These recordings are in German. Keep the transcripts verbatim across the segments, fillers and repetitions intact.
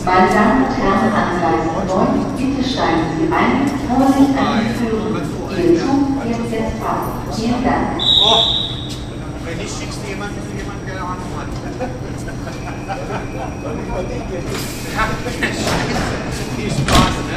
Meine Damen und Herren, an Gleis neun, bitte steigen Sie ein. Vorsicht an den Türen. Ihr Zug wird jetzt ab. Vielen Dank. Oh, wenn nicht, schickst du jemanden für jemanden, der Ahnung hat. Ja, viel Spaß, ne?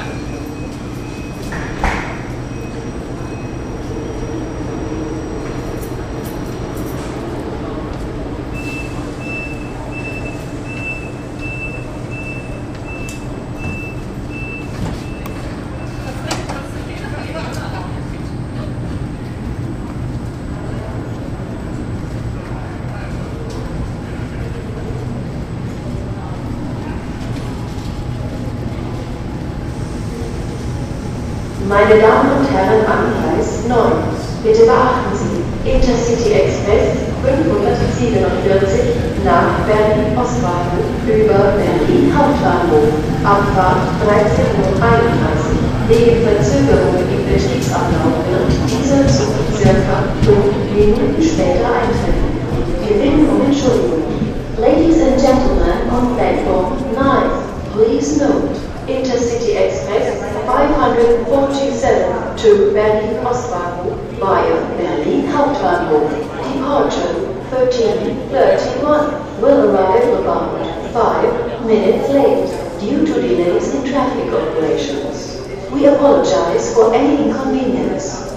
Meine Damen und Herren, am Gleis neun, bitte beachten Sie, Intercity Express fünfhundertsiebenundvierzig nach Berlin-Ostbahnhof über Berlin Hauptbahnhof, Abfahrt dreizehn Uhr einunddreißig. Wegen Verzögerungen im Betriebsablauf wird dieser Zug circa fünf Minuten später eintreffen. Wir bitten um Entschuldigung. Ladies and gentlemen on platform nine, please note, Intercity Express five forty-seven to Berlin Ostbahnhof via Berlin Hauptbahnhof, departure thirteen thirty-one, will arrive about five minutes late due to delays in traffic operations. We apologize for any inconvenience.